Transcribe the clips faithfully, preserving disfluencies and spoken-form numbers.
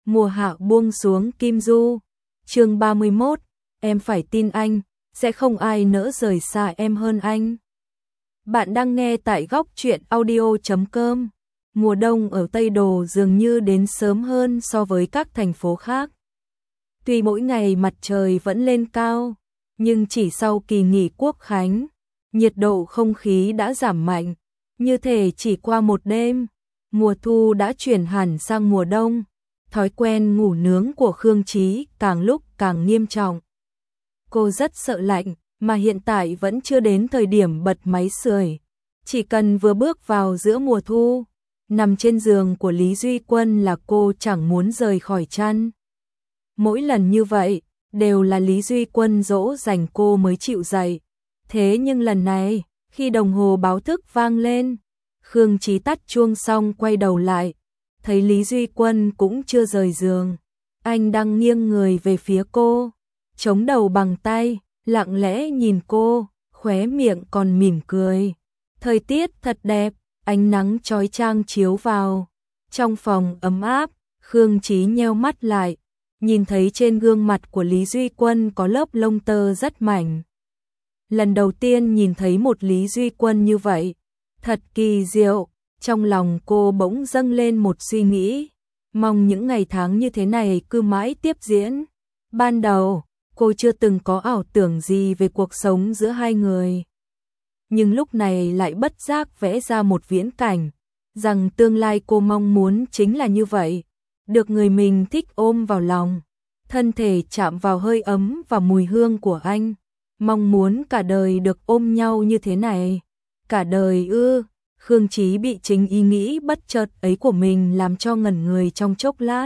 Mùa hạ buông xuống Kim Du. Chương ba mươi mốt, em phải tin anh, sẽ không ai nỡ rời xa em hơn anh. Bạn đang nghe tại góc truyện audio chấm com. Mùa đông ở Tây Đồ dường như đến sớm hơn so với các thành phố khác. Tuy mỗi ngày mặt trời vẫn lên cao, nhưng chỉ sau kỳ nghỉ Quốc khánh, nhiệt độ không khí đã giảm mạnh, như thể chỉ qua một đêm, mùa thu đã chuyển hẳn sang mùa đông. Thói quen ngủ nướng của Khương Chí càng lúc càng nghiêm trọng. Cô rất sợ lạnh, mà hiện tại vẫn chưa đến thời điểm bật máy sưởi. Chỉ cần vừa bước vào giữa mùa thu, nằm trên giường của Lý Duy Quân là cô chẳng muốn rời khỏi chăn. Mỗi lần như vậy, đều là Lý Duy Quân dỗ dành cô mới chịu dậy. Thế nhưng lần này, khi đồng hồ báo thức vang lên, Khương Chí tắt chuông xong quay đầu lại, thấy Lý Duy Quân cũng chưa rời giường. Anh đang nghiêng người về phía cô, chống đầu bằng tay, lặng lẽ nhìn cô, khóe miệng còn mỉm cười. Thời tiết thật đẹp, ánh nắng chói chang chiếu vào. Trong phòng ấm áp, Khương Chí nheo mắt lại, nhìn thấy trên gương mặt của Lý Duy Quân có lớp lông tơ rất mảnh. Lần đầu tiên nhìn thấy một Lý Duy Quân như vậy, thật kỳ diệu. Trong lòng cô bỗng dâng lên một suy nghĩ, mong những ngày tháng như thế này cứ mãi tiếp diễn. Ban đầu, cô chưa từng có ảo tưởng gì về cuộc sống giữa hai người. Nhưng lúc này lại bất giác vẽ ra một viễn cảnh, rằng tương lai cô mong muốn chính là như vậy. Được người mình thích ôm vào lòng, thân thể chạm vào hơi ấm và mùi hương của anh. Mong muốn cả đời được ôm nhau như thế này. Cả đời ư? Khương Chí bị chính ý nghĩ bất chợt ấy của mình làm cho ngẩn người trong chốc lát.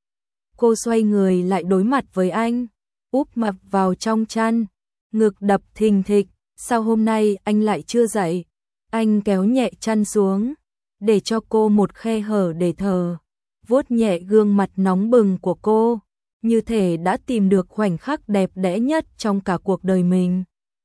Cô xoay người lại đối mặt với anh, úp mặt vào trong chăn, ngực đập thình thịch. Sao hôm nay anh lại chưa dậy? Anh kéo nhẹ chăn xuống, để cho cô một khe hở để thở, vuốt nhẹ gương mặt nóng bừng của cô, như thể đã tìm được khoảnh khắc đẹp đẽ nhất trong cả cuộc đời mình.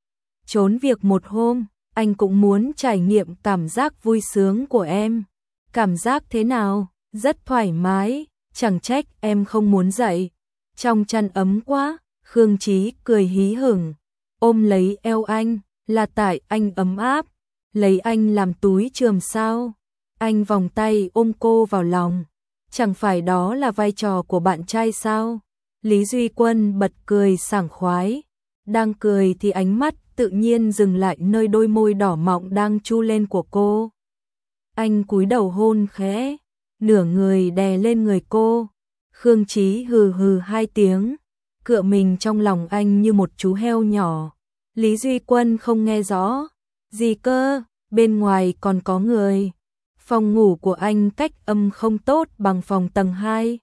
Trốn việc một hôm, anh cũng muốn trải nghiệm cảm giác vui sướng của em. Cảm giác thế nào? Rất thoải mái, chẳng trách em không muốn dậy. Trong chăn ấm quá, Khương Chí cười hí hửng, ôm lấy eo anh, là tại anh ấm áp, lấy anh làm túi chườm sao. Anh vòng tay ôm cô vào lòng, chẳng phải đó là vai trò của bạn trai sao? Lý Duy Quân bật cười sảng khoái, đang cười thì ánh mắt tự nhiên dừng lại nơi đôi môi đỏ mọng đang chu lên của cô. Anh cúi đầu hôn khẽ, nửa người đè lên người cô. Khương Chí hừ hừ hai tiếng, cựa mình trong lòng anh như một chú heo nhỏ. Lý Duy Quân không nghe rõ. Gì cơ? Bên ngoài còn có người. Phòng ngủ của anh cách âm không tốt bằng phòng tầng hai.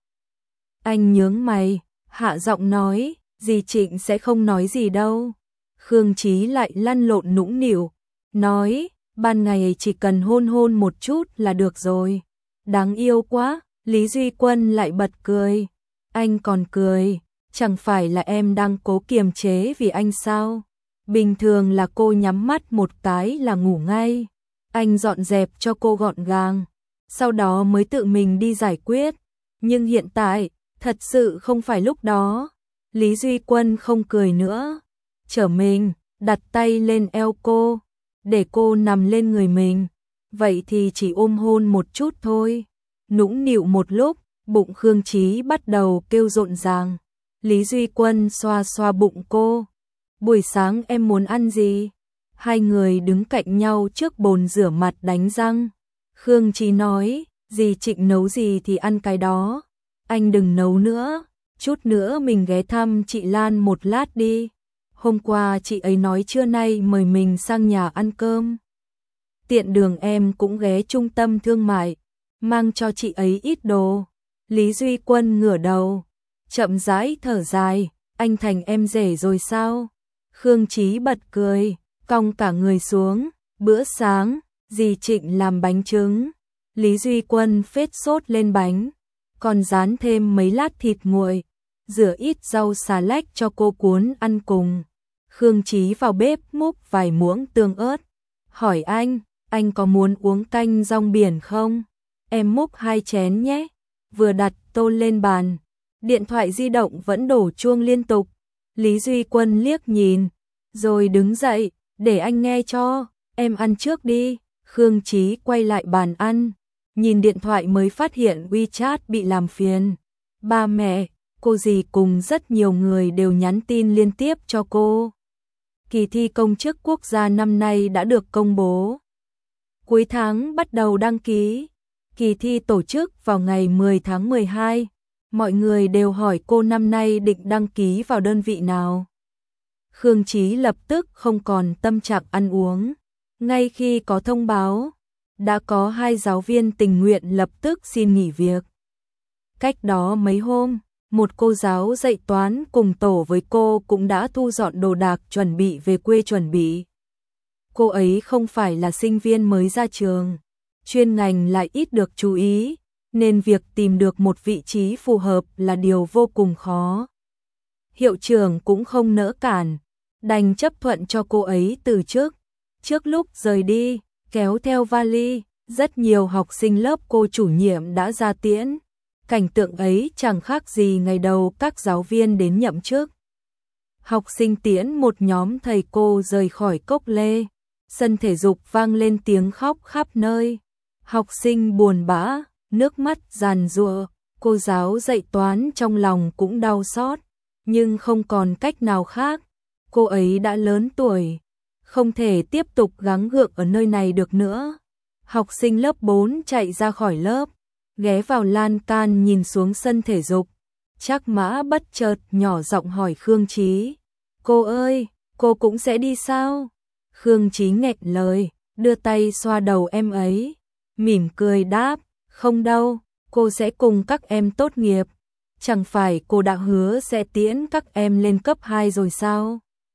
Anh nhướng mày, hạ giọng nói, dì Trịnh sẽ không nói gì đâu. Khương Chí lại lăn lộn nũng nịu, nói, ban ngày chỉ cần hôn hôn một chút là được rồi. Đáng yêu quá. Lý Duy Quân lại bật cười. Anh còn cười, chẳng phải là em đang cố kiềm chế vì anh sao? Bình thường là cô nhắm mắt một cái là ngủ ngay. Anh dọn dẹp cho cô gọn gàng, sau đó mới tự mình đi giải quyết. Nhưng hiện tại, thật sự không phải lúc đó. Lý Duy Quân không cười nữa, trở mình, đặt tay lên eo cô, để cô nằm lên người mình. Vậy thì chỉ ôm hôn một chút thôi. Nũng nịu một lúc, bụng Khương Chí bắt đầu kêu rộn ràng. Lý Duy Quân xoa xoa bụng cô. Buổi sáng em muốn ăn gì? Hai người đứng cạnh nhau trước bồn rửa mặt đánh răng. Khương Chí nói, dì Trịnh nấu gì thì ăn cái đó. Anh đừng nấu nữa, chút nữa mình ghé thăm chị Lan một lát đi. Hôm qua chị ấy nói trưa nay mời mình sang nhà ăn cơm. Tiện đường em cũng ghé trung tâm thương mại, mang cho chị ấy ít đồ. Lý Duy Quân ngửa đầu, chậm rãi thở dài, anh thành em rể rồi sao? Khương Chí bật cười, cong cả người xuống. Bữa sáng, dì Trịnh làm bánh trứng. Lý Duy Quân phết sốt lên bánh, còn rán thêm mấy lát thịt nguội, rửa ít rau xà lách cho cô cuốn ăn cùng. Khương Chí vào bếp múc vài muỗng tương ớt, hỏi anh, anh có muốn uống canh rong biển không? Em múc hai chén nhé. vừa đặt tô lên bàn. Điện thoại di động vẫn đổ chuông liên tục. Lý Duy Quân liếc nhìn, rồi đứng dậy, để anh nghe cho, em ăn trước đi. Khương Chí quay lại bàn ăn, nhìn điện thoại mới phát hiện WeChat bị làm phiền. Ba mẹ, cô dì cùng rất nhiều người đều nhắn tin liên tiếp cho cô. Kỳ thi công chức quốc gia năm nay đã được công bố. Cuối tháng bắt đầu đăng ký. Kỳ thi tổ chức vào ngày mười tháng mười hai. Mọi người đều hỏi cô năm nay định đăng ký vào đơn vị nào. Khương Chí lập tức không còn tâm trạng ăn uống. Ngay khi có thông báo, đã có hai giáo viên tình nguyện lập tức xin nghỉ việc. Cách đó mấy hôm, một cô giáo dạy toán cùng tổ với cô cũng đã thu dọn đồ đạc chuẩn bị về quê chuẩn bị. Cô ấy không phải là sinh viên mới ra trường, chuyên ngành lại ít được chú ý, nên việc tìm được một vị trí phù hợp là điều vô cùng khó. Hiệu trưởng cũng không nỡ cản, đành chấp thuận cho cô ấy từ chức. Trước lúc rời đi, kéo theo vali, rất nhiều học sinh lớp cô chủ nhiệm đã ra tiễn. Cảnh tượng ấy chẳng khác gì ngày đầu các giáo viên đến nhậm chức. Học sinh tiễn một nhóm thầy cô rời khỏi cốc lê. Sân thể dục vang lên tiếng khóc khắp nơi. Học sinh buồn bã, nước mắt giàn giụa. Cô giáo dạy toán trong lòng cũng đau xót, nhưng không còn cách nào khác. Cô ấy đã lớn tuổi, không thể tiếp tục gắng gượng ở nơi này được nữa. Học sinh lớp bốn chạy ra khỏi lớp, ghé vào lan can nhìn xuống sân thể dục. Trác Mã bất chợt nhỏ giọng hỏi Khương Chí: "Cô ơi, cô cũng sẽ đi sao?" Khương Chí nghẹn lời, đưa tay xoa đầu em ấy, mỉm cười đáp: "Không đâu, cô sẽ cùng các em tốt nghiệp. Chẳng phải cô đã hứa sẽ tiễn các em lên cấp hai rồi sao?"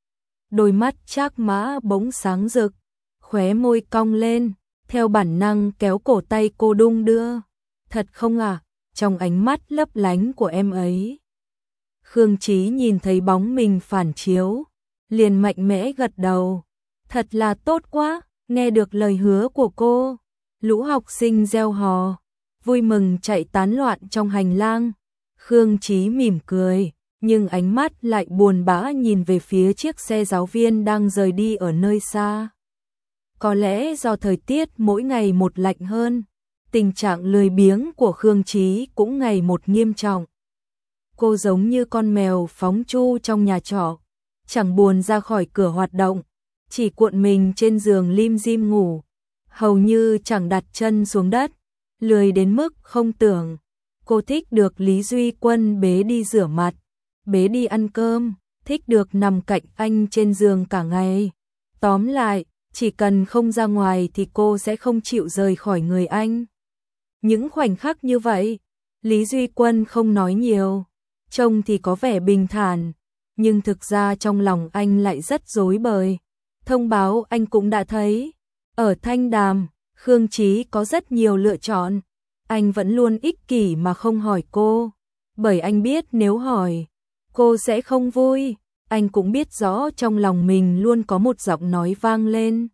Đôi mắt Trác Mã bỗng sáng rực, khóe môi cong lên, theo bản năng kéo cổ tay cô đung đưa. "Thật không à?" Trong ánh mắt lấp lánh của em ấy, Khương Chí nhìn thấy bóng mình phản chiếu, liền mạnh mẽ gật đầu. Thật là tốt quá, nghe được lời hứa của cô. Lũ học sinh reo hò, vui mừng chạy tán loạn trong hành lang. Khương Chí mỉm cười, nhưng ánh mắt lại buồn bã nhìn về phía chiếc xe giáo viên đang rời đi ở nơi xa. Có lẽ do thời tiết mỗi ngày một lạnh hơn, tình trạng lười biếng của Khương Chí cũng ngày một nghiêm trọng. Cô giống như con mèo phóng chu trong nhà trọ, chẳng buồn ra khỏi cửa hoạt động, chỉ cuộn mình trên giường lim dim ngủ, hầu như chẳng đặt chân xuống đất, lười đến mức không tưởng. Cô thích được Lý Duy Quân bế đi rửa mặt, bế đi ăn cơm, thích được nằm cạnh anh trên giường cả ngày. Tóm lại, chỉ cần không ra ngoài thì cô sẽ không chịu rời khỏi người anh. Những khoảnh khắc như vậy, Lý Duy Quân không nói nhiều, trông thì có vẻ bình thản, nhưng thực ra trong lòng anh lại rất rối bời. Thông báo anh cũng đã thấy, ở Thanh Đàm, Khương Chí có rất nhiều lựa chọn. Anh vẫn luôn ích kỷ mà không hỏi cô, bởi anh biết nếu hỏi, cô sẽ không vui. Anh cũng biết rõ trong lòng mình luôn có một giọng nói vang lên,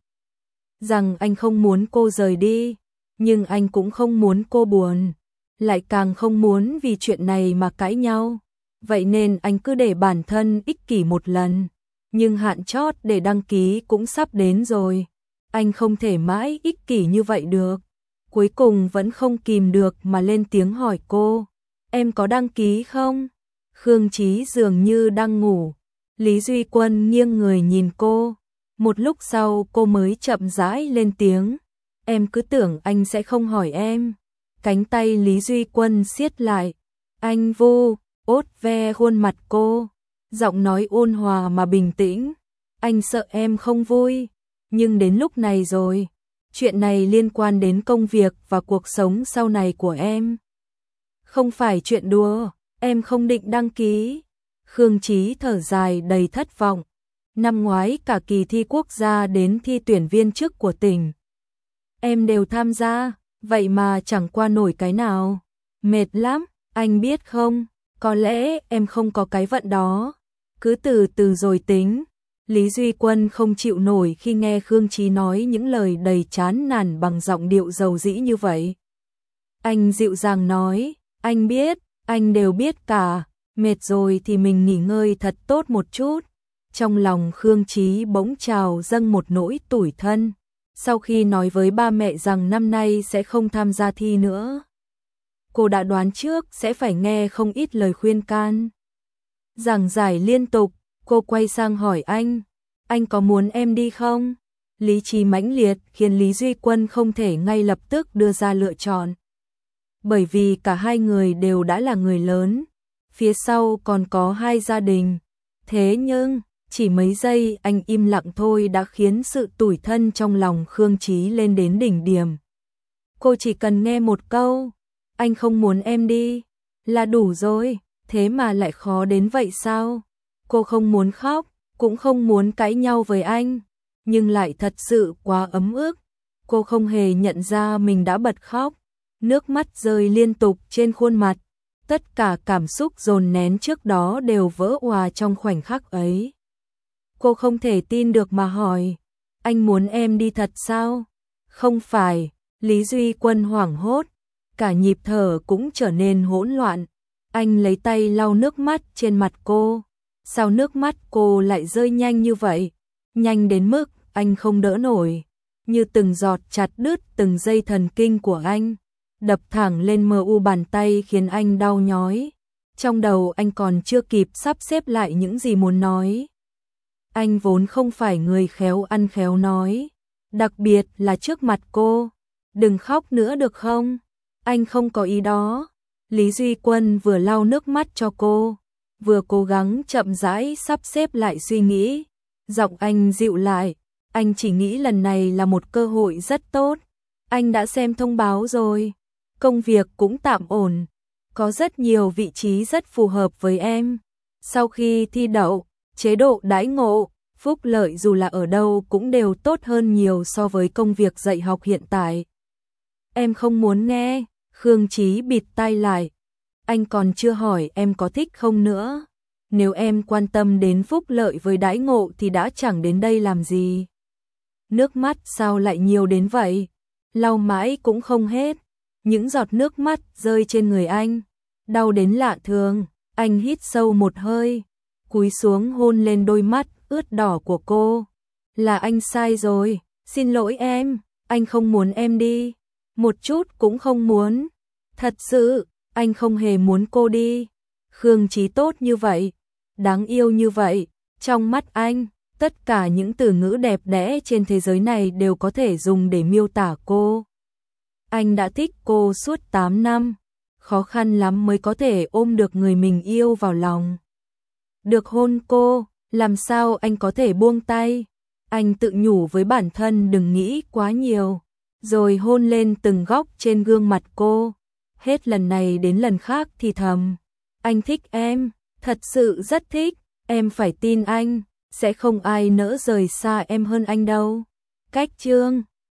rằng anh không muốn cô rời đi, nhưng anh cũng không muốn cô buồn, lại càng không muốn vì chuyện này mà cãi nhau. Vậy nên anh cứ để bản thân ích kỷ một lần, nhưng hạn chót để đăng ký cũng sắp đến rồi. Anh không thể mãi ích kỷ như vậy được. Cuối cùng vẫn không kìm được mà lên tiếng hỏi cô: "Em có đăng ký không?" Khương Chí dường như đang ngủ. Lý Duy Quân nghiêng người nhìn cô. Một lúc sau cô mới chậm rãi lên tiếng: "Em cứ tưởng anh sẽ không hỏi em." Cánh tay Lý Duy Quân siết lại. Anh vu, ốt ve khuôn mặt cô, giọng nói ôn hòa mà bình tĩnh: "Anh sợ em không vui, nhưng đến lúc này rồi. Chuyện này liên quan đến công việc và cuộc sống sau này của em. Không phải chuyện đùa, em không định đăng ký." Khương Chí thở dài đầy thất vọng. Năm ngoái cả kỳ thi quốc gia đến thi tuyển viên chức của tỉnh, em đều tham gia, vậy mà chẳng qua nổi cái nào. Mệt lắm, anh biết không, có lẽ em không có cái vận đó. Cứ từ từ rồi tính. Lý Duy Quân không chịu nổi khi nghe Khương Chí nói những lời đầy chán nản bằng giọng điệu dầu dĩ như vậy. Anh dịu dàng nói: Anh biết, anh đều biết cả, mệt rồi thì mình nghỉ ngơi thật tốt một chút. Trong lòng Khương Chí bỗng trào dâng một nỗi tủi thân, sau khi nói với ba mẹ rằng năm nay sẽ không tham gia thi nữa. Cô đã đoán trước sẽ phải nghe không ít lời khuyên can. Giảng giải liên tục, cô quay sang hỏi anh, anh có muốn em đi không? Lý trí mãnh liệt khiến Lý Duy Quân không thể ngay lập tức đưa ra lựa chọn. Bởi vì cả hai người đều đã là người lớn, phía sau còn có hai gia đình. Thế nhưng, chỉ mấy giây anh im lặng thôi đã khiến sự tủi thân trong lòng Khương Chí lên đến đỉnh điểm. Cô chỉ cần nghe một câu, anh không muốn em đi, là đủ rồi, thế mà lại khó đến vậy sao? Cô không muốn khóc, cũng không muốn cãi nhau với anh, nhưng lại thật sự quá ấm ức. Cô không hề nhận ra mình đã bật khóc, nước mắt rơi liên tục trên khuôn mặt. Tất cả cảm xúc dồn nén trước đó đều vỡ òa trong khoảnh khắc ấy. Cô không thể tin được mà hỏi, anh muốn em đi thật sao? Không phải, Lý Duy Quân hoảng hốt, cả nhịp thở cũng trở nên hỗn loạn. Anh lấy tay lau nước mắt trên mặt cô. Sao nước mắt cô lại rơi nhanh như vậy? Nhanh đến mức anh không đỡ nổi, như từng giọt chặt đứt từng dây thần kinh của anh, đập thẳng lên mờ u bàn tay khiến anh đau nhói. Trong đầu anh còn chưa kịp sắp xếp lại những gì muốn nói. Anh vốn không phải người khéo ăn khéo nói, đặc biệt là trước mặt cô. Đừng khóc nữa được không? Anh không có ý đó. Lý Duy Quân vừa lau nước mắt cho cô, vừa cố gắng chậm rãi sắp xếp lại suy nghĩ. Giọng anh dịu lại, anh chỉ nghĩ lần này là một cơ hội rất tốt. Anh đã xem thông báo rồi, công việc cũng tạm ổn, có rất nhiều vị trí rất phù hợp với em. Sau khi thi đậu, chế độ đãi ngộ, phúc lợi dù là ở đâu cũng đều tốt hơn nhiều so với công việc dạy học hiện tại. Em không muốn nghe. Khương Chí bịt tai lại. Anh còn chưa hỏi em có thích không nữa. Nếu em quan tâm đến phúc lợi với đãi ngộ thì đã chẳng đến đây làm gì. Nước mắt sao lại nhiều đến vậy? Lau mãi cũng không hết. Những giọt nước mắt rơi trên người anh, đau đến lạ thường. Anh hít sâu một hơi, cúi xuống hôn lên đôi mắt ướt đỏ của cô. Là anh sai rồi, xin lỗi em, anh không muốn em đi. Một chút cũng không muốn. Thật sự, anh không hề muốn cô đi. Khương Chí tốt như vậy, đáng yêu như vậy. Trong mắt anh, tất cả những từ ngữ đẹp đẽ trên thế giới này đều có thể dùng để miêu tả cô. Anh đã thích cô suốt tám năm. Khó khăn lắm mới có thể ôm được người mình yêu vào lòng. Được hôn cô, làm sao anh có thể buông tay? Anh tự nhủ với bản thân đừng nghĩ quá nhiều, rồi hôn lên từng góc trên gương mặt cô. Hết lần này đến lần khác thì thầm, anh thích em, thật sự rất thích, em phải tin anh, sẽ không ai nỡ rời xa em hơn anh đâu. Cách chương